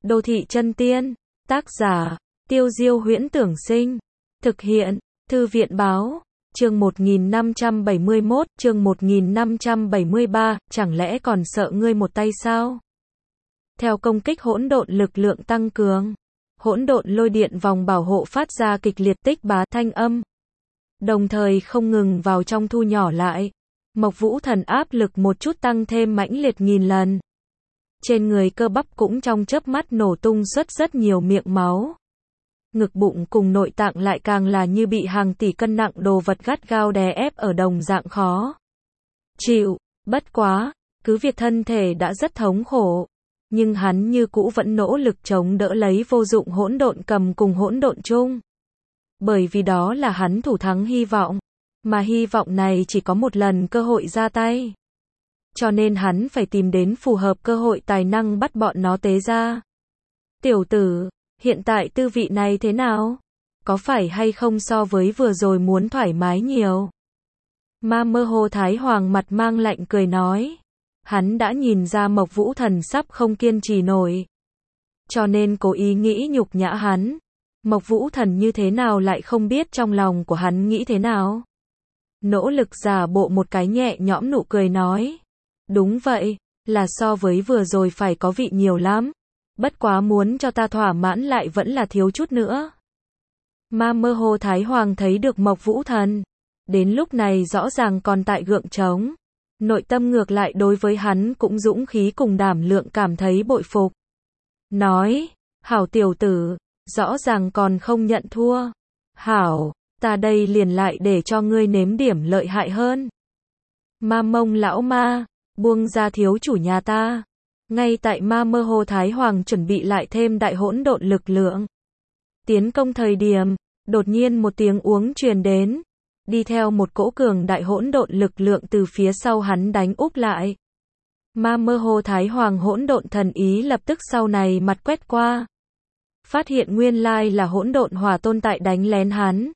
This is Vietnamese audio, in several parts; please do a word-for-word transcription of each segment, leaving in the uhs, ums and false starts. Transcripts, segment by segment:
Đô thị chân tiên, tác giả, Tiêu Diêu Huyễn Tưởng Sinh, thực hiện, Thư viện Báo, chương một nghìn năm trăm bảy mươi mốt, chương một nghìn năm trăm bảy mươi ba, chẳng lẽ còn sợ ngươi một tay sao? Theo công kích hỗn độn lực lượng tăng cường, hỗn độn lôi điện vòng bảo hộ phát ra kịch liệt tích bá thanh âm, đồng thời không ngừng vào trong thu nhỏ lại. Mộc Vũ Thần áp lực một chút tăng thêm mãnh liệt nghìn lần. Trên người cơ bắp cũng trong chớp mắt nổ tung xuất rất nhiều miệng máu. Ngực bụng cùng nội tạng lại càng là như bị hàng tỷ cân nặng đồ vật gắt gao đè ép ở đồng dạng khó chịu. Bất quá, cứ việc thân thể đã rất thống khổ, nhưng hắn như cũ vẫn nỗ lực chống đỡ lấy vô dụng hỗn độn cầm cùng hỗn độn chung. Bởi vì đó là hắn thủ thắng hy vọng, mà hy vọng này chỉ có một lần cơ hội ra tay. Cho nên hắn phải tìm đến phù hợp cơ hội tài năng bắt bọn nó tế ra. Tiểu tử, hiện tại tư vị này thế nào? Có phải hay không so với vừa rồi muốn thoải mái nhiều? Ma Mơ Hồ Thái Hoàng mặt mang lạnh cười nói. Hắn đã nhìn ra Mộc Vũ Thần sắp không kiên trì nổi, cho nên cố ý nghĩ nhục nhã hắn. Mộc Vũ Thần như thế nào lại không biết trong lòng của hắn nghĩ thế nào? Nỗ lực giả bộ một cái nhẹ nhõm nụ cười nói. Đúng vậy, là so với vừa rồi phải có vị nhiều lắm. Bất quá muốn cho ta thỏa mãn lại vẫn là thiếu chút nữa. Ma Mơ Hồ Thái Hoàng thấy được Mộc Vũ Thần, đến lúc này rõ ràng còn tại gượng trống. Nội tâm ngược lại đối với hắn cũng dũng khí cùng đảm lượng cảm thấy bội phục. Nói, hảo tiểu tử, rõ ràng còn không nhận thua. Hảo, ta đây liền lại để cho ngươi nếm điểm lợi hại hơn. Ma Mông lão ma, buông ra thiếu chủ nhà ta. Ngay tại Ma Mơ Hồ Thái Hoàng chuẩn bị lại thêm đại hỗn độn lực lượng tiến công thời điểm, đột nhiên một tiếng uống truyền đến, đi theo một cỗ cường đại hỗn độn lực lượng từ phía sau hắn đánh úp lại. Ma Mơ Hồ Thái Hoàng hỗn độn thần ý lập tức sau này mặt quét qua, phát hiện nguyên lai là hỗn độn hỏa tôn tại đánh lén hắn.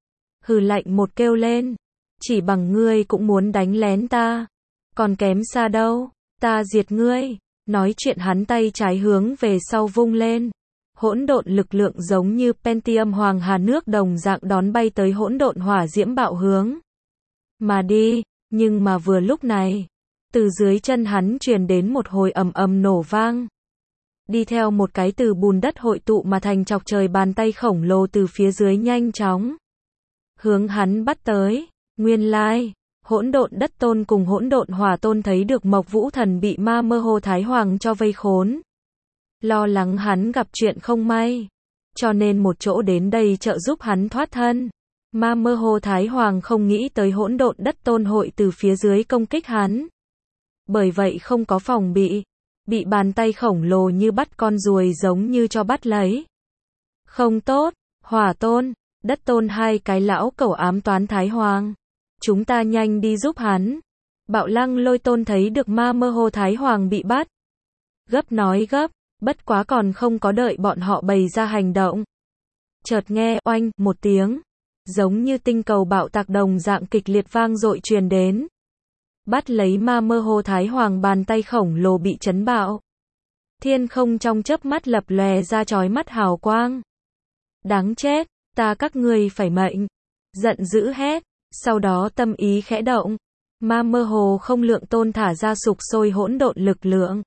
Hừ lạnh một kêu lên, chỉ bằng ngươi cũng muốn đánh lén ta, còn kém xa đâu, ta diệt ngươi. Nói chuyện hắn tay trái hướng về sau vung lên, hỗn độn lực lượng giống như Pentium hoàng hà nước đồng dạng đón bay tới hỗn độn hỏa diễm bạo hướng mà đi. Nhưng mà vừa lúc này, từ dưới chân hắn truyền đến một hồi ầm ầm nổ vang, đi theo một cái từ bùn đất hội tụ mà thành chọc trời bàn tay khổng lồ từ phía dưới nhanh chóng hướng hắn bắt tới. Nguyên lai, hỗn độn đất tôn cùng hỗn độn hỏa tôn thấy được Mộc Vũ Thần bị Ma Mơ Hồ Thái Hoàng cho vây khốn, lo lắng hắn gặp chuyện không may, cho nên một chỗ đến đây trợ giúp hắn thoát thân. Ma Mơ Hồ Thái Hoàng không nghĩ tới hỗn độn đất tôn hội từ phía dưới công kích hắn, bởi vậy không có phòng bị, bị bàn tay khổng lồ như bắt con ruồi giống như cho bắt lấy. Không tốt, hỏa tôn, đất tôn hai cái lão cẩu ám toán Thái Hoàng. Chúng ta nhanh đi giúp hắn. Bạo Lăng Lôi Tôn thấy được Ma Mơ Hồ Thái Hoàng bị bắt, gấp nói gấp, bất quá còn không có đợi bọn họ bày ra hành động, chợt nghe oanh một tiếng, giống như tinh cầu bạo tạc đồng dạng kịch liệt vang dội truyền đến, bắt lấy Ma Mơ Hồ Thái Hoàng bàn tay khổng lồ bị chấn bạo. Thiên không trong chớp mắt lập lòe ra chói mắt hào quang. Đáng chết, ta các ngươi phải mệnh. Giận dữ hét. Sau đó tâm ý khẽ động, Ma Mơ Hồ không lượng tôn thả ra sục sôi hỗn độn lực lượng,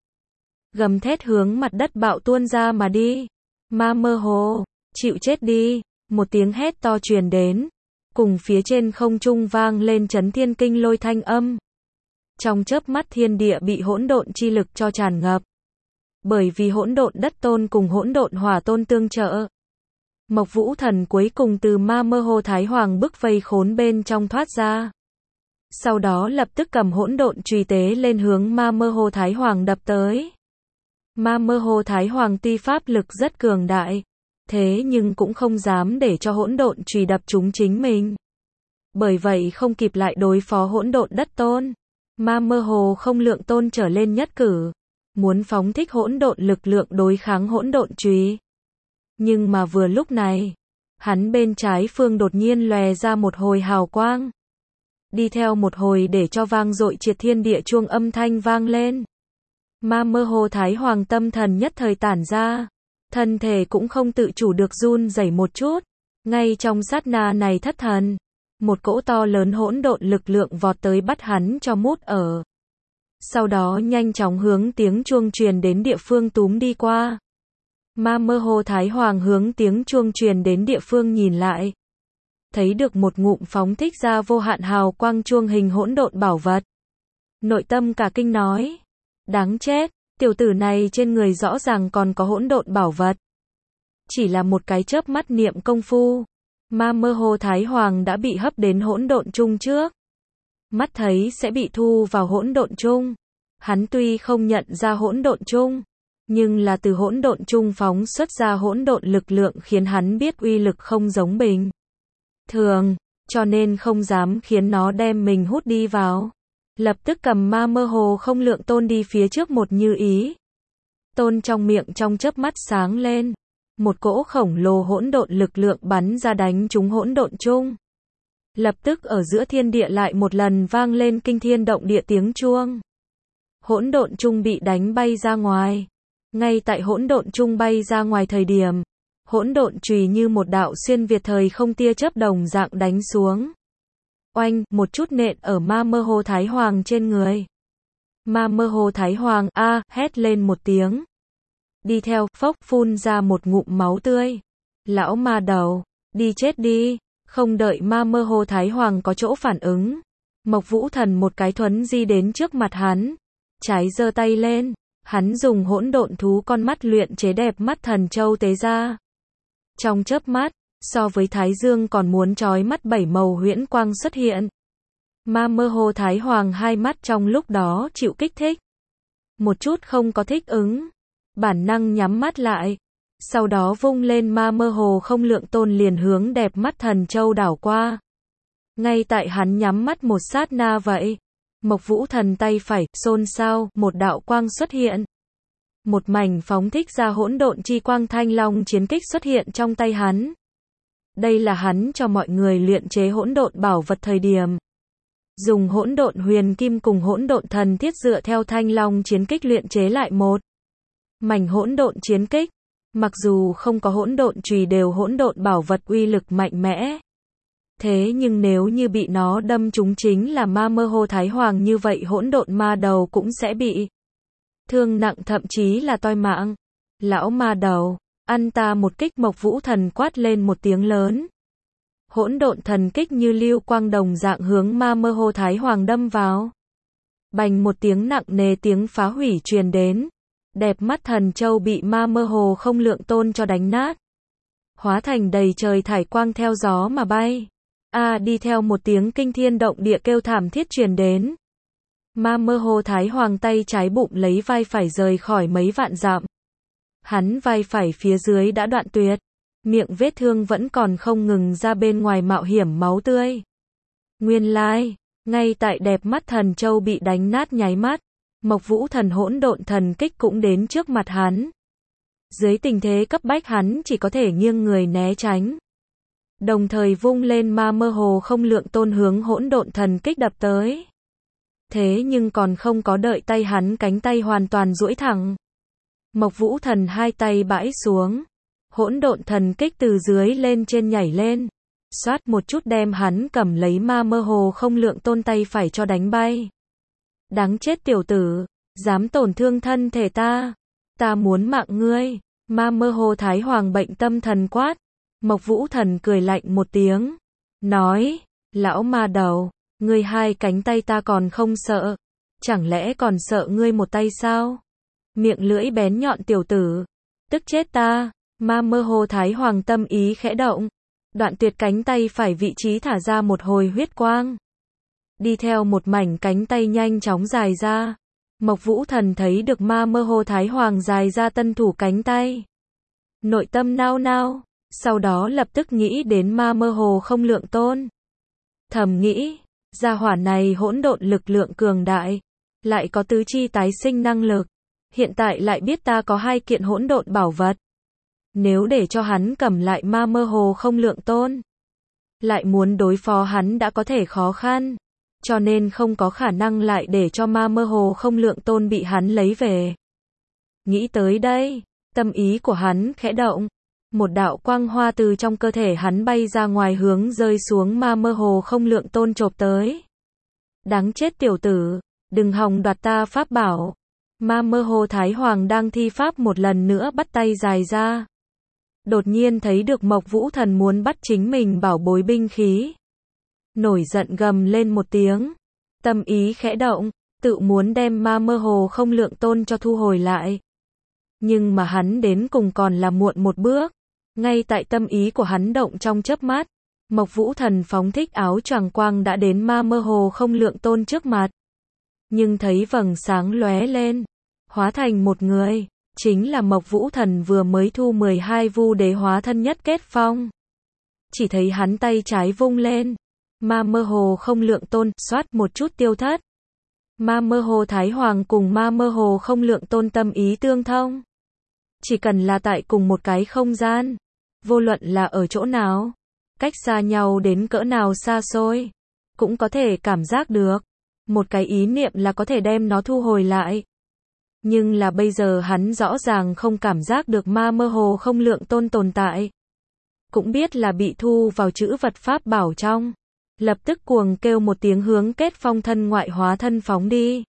gầm thét hướng mặt đất bạo tuôn ra mà đi. Ma Mơ Hồ, chịu chết đi, một tiếng hét to truyền đến, cùng phía trên không trung vang lên chấn thiên kinh lôi thanh âm. Trong chớp mắt thiên địa bị hỗn độn chi lực cho tràn ngập, bởi vì hỗn độn đất tôn cùng hỗn độn hỏa tôn tương trợ. Mộc Vũ Thần cuối cùng từ Ma Mơ Hồ Thái Hoàng bức vây khốn bên trong thoát ra. Sau đó lập tức cầm hỗn độn chùy tế lên hướng Ma Mơ Hồ Thái Hoàng đập tới. Ma Mơ Hồ Thái Hoàng tuy pháp lực rất cường đại, thế nhưng cũng không dám để cho hỗn độn chùy đập trúng chính mình. Bởi vậy không kịp lại đối phó hỗn độn đất tôn, Ma Mơ Hồ không lượng tôn trở lên nhất cử, muốn phóng thích hỗn độn lực lượng đối kháng hỗn độn chùy. Nhưng mà vừa lúc này, hắn bên trái phương đột nhiên lòe ra một hồi hào quang, đi theo một hồi để cho vang dội triệt thiên địa chuông âm thanh vang lên. Ma Mơ Hồ Thái Hoàng tâm thần nhất thời tản ra, thân thể cũng không tự chủ được run rẩy một chút. Ngay trong sát na này thất thần, một cỗ to lớn hỗn độn lực lượng vọt tới bắt hắn cho mút ở. Sau đó nhanh chóng hướng tiếng chuông truyền đến địa phương túm đi qua. Ma Mơ Hồ Thái Hoàng hướng tiếng chuông truyền đến địa phương nhìn lại. Thấy được một ngụm phóng thích ra vô hạn hào quang chuông hình hỗn độn bảo vật. Nội tâm cả kinh nói. Đáng chết, tiểu tử này trên người rõ ràng còn có hỗn độn bảo vật. Chỉ là một cái chớp mắt niệm công phu. Ma Mơ Hồ Thái Hoàng đã bị hấp đến hỗn độn chung trước. Mắt thấy sẽ bị thu vào hỗn độn chung. Hắn tuy không nhận ra hỗn độn chung, nhưng là từ hỗn độn chung phóng xuất ra hỗn độn lực lượng khiến hắn biết uy lực không giống bình thường, cho nên không dám khiến nó đem mình hút đi vào. Lập tức cầm Ma Mơ Hồ Không Lượng Tôn đi phía trước một như ý. Tôn trong miệng trong chớp mắt sáng lên, một cỗ khổng lồ hỗn độn lực lượng bắn ra đánh trúng hỗn độn chung. Lập tức ở giữa thiên địa lại một lần vang lên kinh thiên động địa tiếng chuông. Hỗn độn chung bị đánh bay ra ngoài. Ngay tại hỗn độn chung bay ra ngoài thời điểm, hỗn độn chùy như một đạo xuyên việt thời không tia chớp đồng dạng đánh xuống. Oanh, một chút nện ở Ma Mơ Hồ Thái Hoàng trên người. Ma Mơ Hồ Thái Hoàng a à, hét lên một tiếng. Đi theo, phốc phun ra một ngụm máu tươi. Lão ma đầu, đi chết đi. Không đợi Ma Mơ Hồ Thái Hoàng có chỗ phản ứng, Mộc Vũ Thần một cái thuấn di đến trước mặt hắn, trái giơ tay lên, hắn dùng hỗn độn thú con mắt luyện chế đẹp mắt thần châu tế ra. Trong chớp mắt, so với Thái Dương còn muốn chói mắt bảy màu huyễn quang xuất hiện. Ma Mơ Hồ Thái Hoàng hai mắt trong lúc đó chịu kích thích, một chút không có thích ứng, bản năng nhắm mắt lại. Sau đó vung lên Ma Mơ Hồ Không Lượng Tôn liền hướng đẹp mắt thần châu đảo qua. Ngay tại hắn nhắm mắt một sát na vậy, Mộc Vũ Thần tay phải xôn xao, một đạo quang xuất hiện. Một mảnh phóng thích ra hỗn độn chi quang thanh long chiến kích xuất hiện trong tay hắn. Đây là hắn cho mọi người luyện chế hỗn độn bảo vật thời điểm. Dùng hỗn độn huyền kim cùng hỗn độn thần thiết dựa theo thanh long chiến kích luyện chế lại một mảnh hỗn độn chiến kích. Mặc dù không có hỗn độn chùy đều hỗn độn bảo vật uy lực mạnh mẽ. Thế nhưng nếu như bị nó đâm trúng chính là Ma Mơ Hồ Thái Hoàng như vậy hỗn độn ma đầu cũng sẽ bị thương nặng thậm chí là toi mạng. Lão ma đầu, ăn ta một kích. Mộc Vũ Thần quát lên một tiếng lớn. Hỗn độn thần kích như lưu quang đồng dạng hướng Ma Mơ Hồ Thái Hoàng đâm vào. Bành một tiếng nặng nề tiếng phá hủy truyền đến. Đẹp mắt thần châu bị Ma Mơ Hồ Không Lượng Tôn cho đánh nát. Hóa thành đầy trời thải quang theo gió mà bay. A à, đi theo một tiếng kinh thiên động địa kêu thảm thiết truyền đến. Ma Mơ Hồ Thái Hoàng tay trái bụng lấy vai phải rời khỏi mấy vạn dặm. Hắn vai phải phía dưới đã đoạn tuyệt. Miệng vết thương vẫn còn không ngừng ra bên ngoài mạo hiểm máu tươi. Nguyên lai, ngay tại đẹp mắt thần châu bị đánh nát nháy mắt. Mộc Vũ Thần hỗn độn thần kích cũng đến trước mặt hắn. Dưới tình thế cấp bách hắn chỉ có thể nghiêng người né tránh. Đồng thời vung lên Ma Mơ Hồ Không Lượng Tôn hướng hỗn độn thần kích đập tới. Thế nhưng còn không có đợi tay hắn cánh tay hoàn toàn duỗi thẳng. Mộc Vũ Thần hai tay bãi xuống. Hỗn độn thần kích từ dưới lên trên nhảy lên. Xoát một chút đem hắn cầm lấy Ma Mơ Hồ Không Lượng Tôn tay phải cho đánh bay. Đáng chết tiểu tử, dám tổn thương thân thể ta, ta muốn mạng ngươi. Ma Mơ Hồ Thái Hoàng bệnh tâm thần quát. Mộc Vũ Thần cười lạnh một tiếng, nói, lão ma đầu, ngươi hai cánh tay ta còn không sợ, chẳng lẽ còn sợ ngươi một tay sao? Miệng lưỡi bén nhọn tiểu tử, tức chết ta. Ma Mơ Hồ Thái Hoàng tâm ý khẽ động, đoạn tuyệt cánh tay phải vị trí thả ra một hồi huyết quang. Đi theo một mảnh cánh tay nhanh chóng dài ra. Mộc Vũ Thần thấy được Ma Mơ Hồ Thái Hoàng dài ra tân thủ cánh tay. Nội tâm nao nao, sau đó lập tức nghĩ đến Ma Mơ Hồ Không Lượng Tôn. Thầm nghĩ, gia hỏa này hỗn độn lực lượng cường đại, lại có tứ chi tái sinh năng lực, hiện tại lại biết ta có hai kiện hỗn độn bảo vật. Nếu để cho hắn cầm lại Ma Mơ Hồ Không Lượng Tôn, lại muốn đối phó hắn đã có thể khó khăn. Cho nên không có khả năng lại để cho Ma Mơ Hồ Không Lượng Tôn bị hắn lấy về. Nghĩ tới đây, Tâm ý của hắn khẽ động. Một đạo quang hoa từ trong cơ thể hắn bay ra ngoài hướng rơi xuống ma mơ hồ không lượng tôn chộp tới. Đáng chết tiểu tử, đừng hòng đoạt ta pháp bảo. Ma mơ hồ Thái Hoàng đang thi pháp một lần nữa bắt tay dài ra. Đột nhiên thấy được Mộc Vũ Thần muốn bắt chính mình bảo bối binh khí. Nổi giận gầm lên một tiếng. Tâm ý khẽ động, tự muốn đem ma mơ hồ không lượng tôn cho thu hồi lại. Nhưng mà hắn đến cùng còn là muộn một bước. Ngay tại tâm ý của hắn động trong chớp mắt, Mộc Vũ Thần phóng thích áo choàng quang đã đến ma mơ hồ không lượng tôn trước mặt. Nhưng thấy vầng sáng lóe lên, hóa thành một người, chính là Mộc Vũ Thần vừa mới thu mười hai vu đế hóa thân nhất kết phong. Chỉ thấy hắn tay trái vung lên, ma mơ hồ không lượng tôn, xoát một chút tiêu thất. Ma mơ hồ Thái Hoàng cùng ma mơ hồ không lượng tôn tâm ý tương thông. Chỉ cần là tại cùng một cái không gian, vô luận là ở chỗ nào, cách xa nhau đến cỡ nào xa xôi, cũng có thể cảm giác được. Một cái ý niệm là có thể đem nó thu hồi lại. Nhưng là bây giờ hắn rõ ràng không cảm giác được ma mơ hồ không lượng tôn tồn tại. Cũng biết là bị thu vào chữ vật pháp bảo trong. Lập tức cuồng kêu một tiếng hướng kết phong thân ngoại hóa thân phóng đi.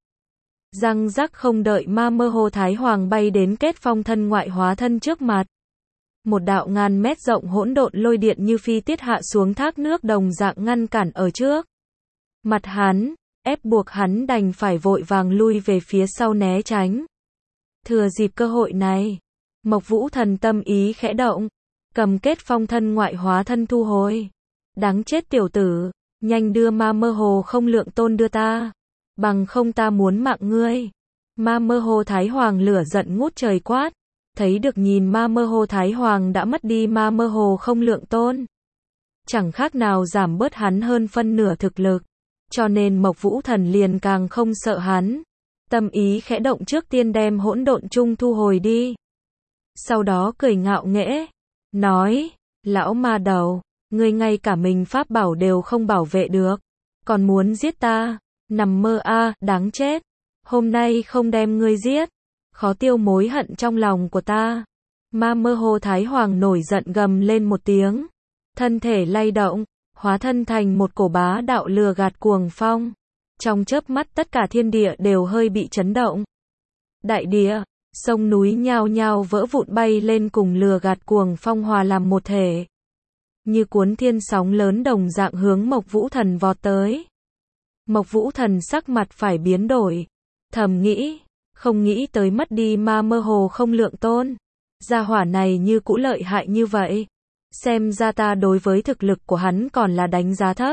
Răng rắc không đợi ma mơ hồ Thái Hoàng bay đến kết phong thân ngoại hóa thân trước mặt. Một đạo ngàn mét rộng hỗn độn lôi điện như phi tiết hạ xuống thác nước đồng dạng ngăn cản ở trước. Mặt hắn, ép buộc hắn đành phải vội vàng lui về phía sau né tránh. Thừa dịp cơ hội này, Mộc Vũ Thần tâm ý khẽ động, cầm kết phong thân ngoại hóa thân thu hồi. Đáng chết tiểu tử, nhanh đưa ma mơ hồ không lượng tôn đưa ta, bằng không ta muốn mạng ngươi. Ma mơ hồ Thái Hoàng lửa giận ngút trời quát, thấy được nhìn ma mơ hồ Thái Hoàng đã mất đi ma mơ hồ không lượng tôn. Chẳng khác nào giảm bớt hắn hơn phân nửa thực lực, cho nên Mộc Vũ Thần liền càng không sợ hắn. Tâm ý khẽ động trước tiên đem hỗn độn chung thu hồi đi. Sau đó cười ngạo nghễ, nói, lão ma đầu, ngươi ngay cả mình pháp bảo đều không bảo vệ được, còn muốn giết ta, nằm mơ a, à, đáng chết. Hôm nay không đem ngươi giết, khó tiêu mối hận trong lòng của ta. Ma mơ hồ Thái Hoàng nổi giận gầm lên một tiếng, thân thể lay động, hóa thân thành một cổ bá đạo lừa gạt cuồng phong. Trong chớp mắt tất cả thiên địa đều hơi bị chấn động. Đại địa, sông núi nhao nhao vỡ vụn bay lên cùng lừa gạt cuồng phong hòa làm một thể. Như cuốn thiên sóng lớn đồng dạng hướng Mộc Vũ Thần vọt tới. Mộc Vũ Thần sắc mặt phải biến đổi. Thầm nghĩ, không nghĩ tới mất đi ma mơ hồ không lượng tôn. Gia hỏa này như cũ lợi hại như vậy. Xem ra ta đối với thực lực của hắn còn là đánh giá thấp.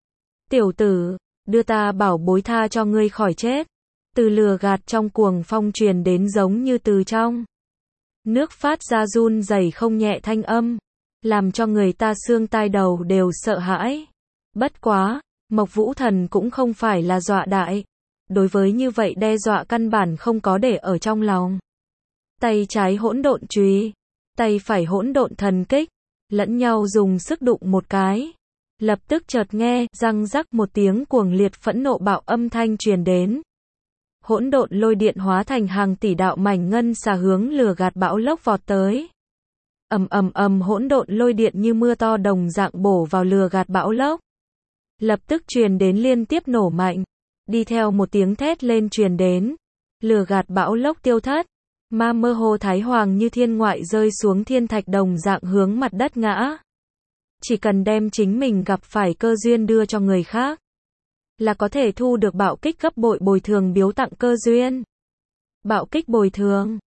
Tiểu tử, đưa ta bảo bối tha cho ngươi khỏi chết. Từ lừa gạt trong cuồng phong truyền đến giống như từ trong nước phát ra run rẩy không nhẹ thanh âm, làm cho người ta xương tai đầu đều sợ hãi. Bất quá, Mộc Vũ Thần cũng không phải là dọa đại. Đối với như vậy đe dọa căn bản không có để ở trong lòng. Tay trái hỗn độn chùy, tay phải hỗn độn thần kích, lẫn nhau dùng sức đụng một cái. Lập tức chợt nghe, răng rắc một tiếng cuồng liệt phẫn nộ bạo âm thanh truyền đến. Hỗn độn lôi điện hóa thành hàng tỷ đạo mảnh ngân xà hướng lừa gạt bão lốc vọt tới. Ầm ầm ầm hỗn độn lôi điện như mưa to đồng dạng bổ vào lừa gạt bão lốc. Lập tức truyền đến liên tiếp nổ mạnh. Đi theo một tiếng thét lên truyền đến. Lừa gạt bão lốc tiêu thất. Ma mơ hồ Thái Hoàng như thiên ngoại rơi xuống thiên thạch đồng dạng hướng mặt đất ngã. Chỉ cần đem chính mình gặp phải cơ duyên đưa cho người khác, là có thể thu được bạo kích gấp bội bồi thường biếu tặng cơ duyên. Bạo kích bồi thường.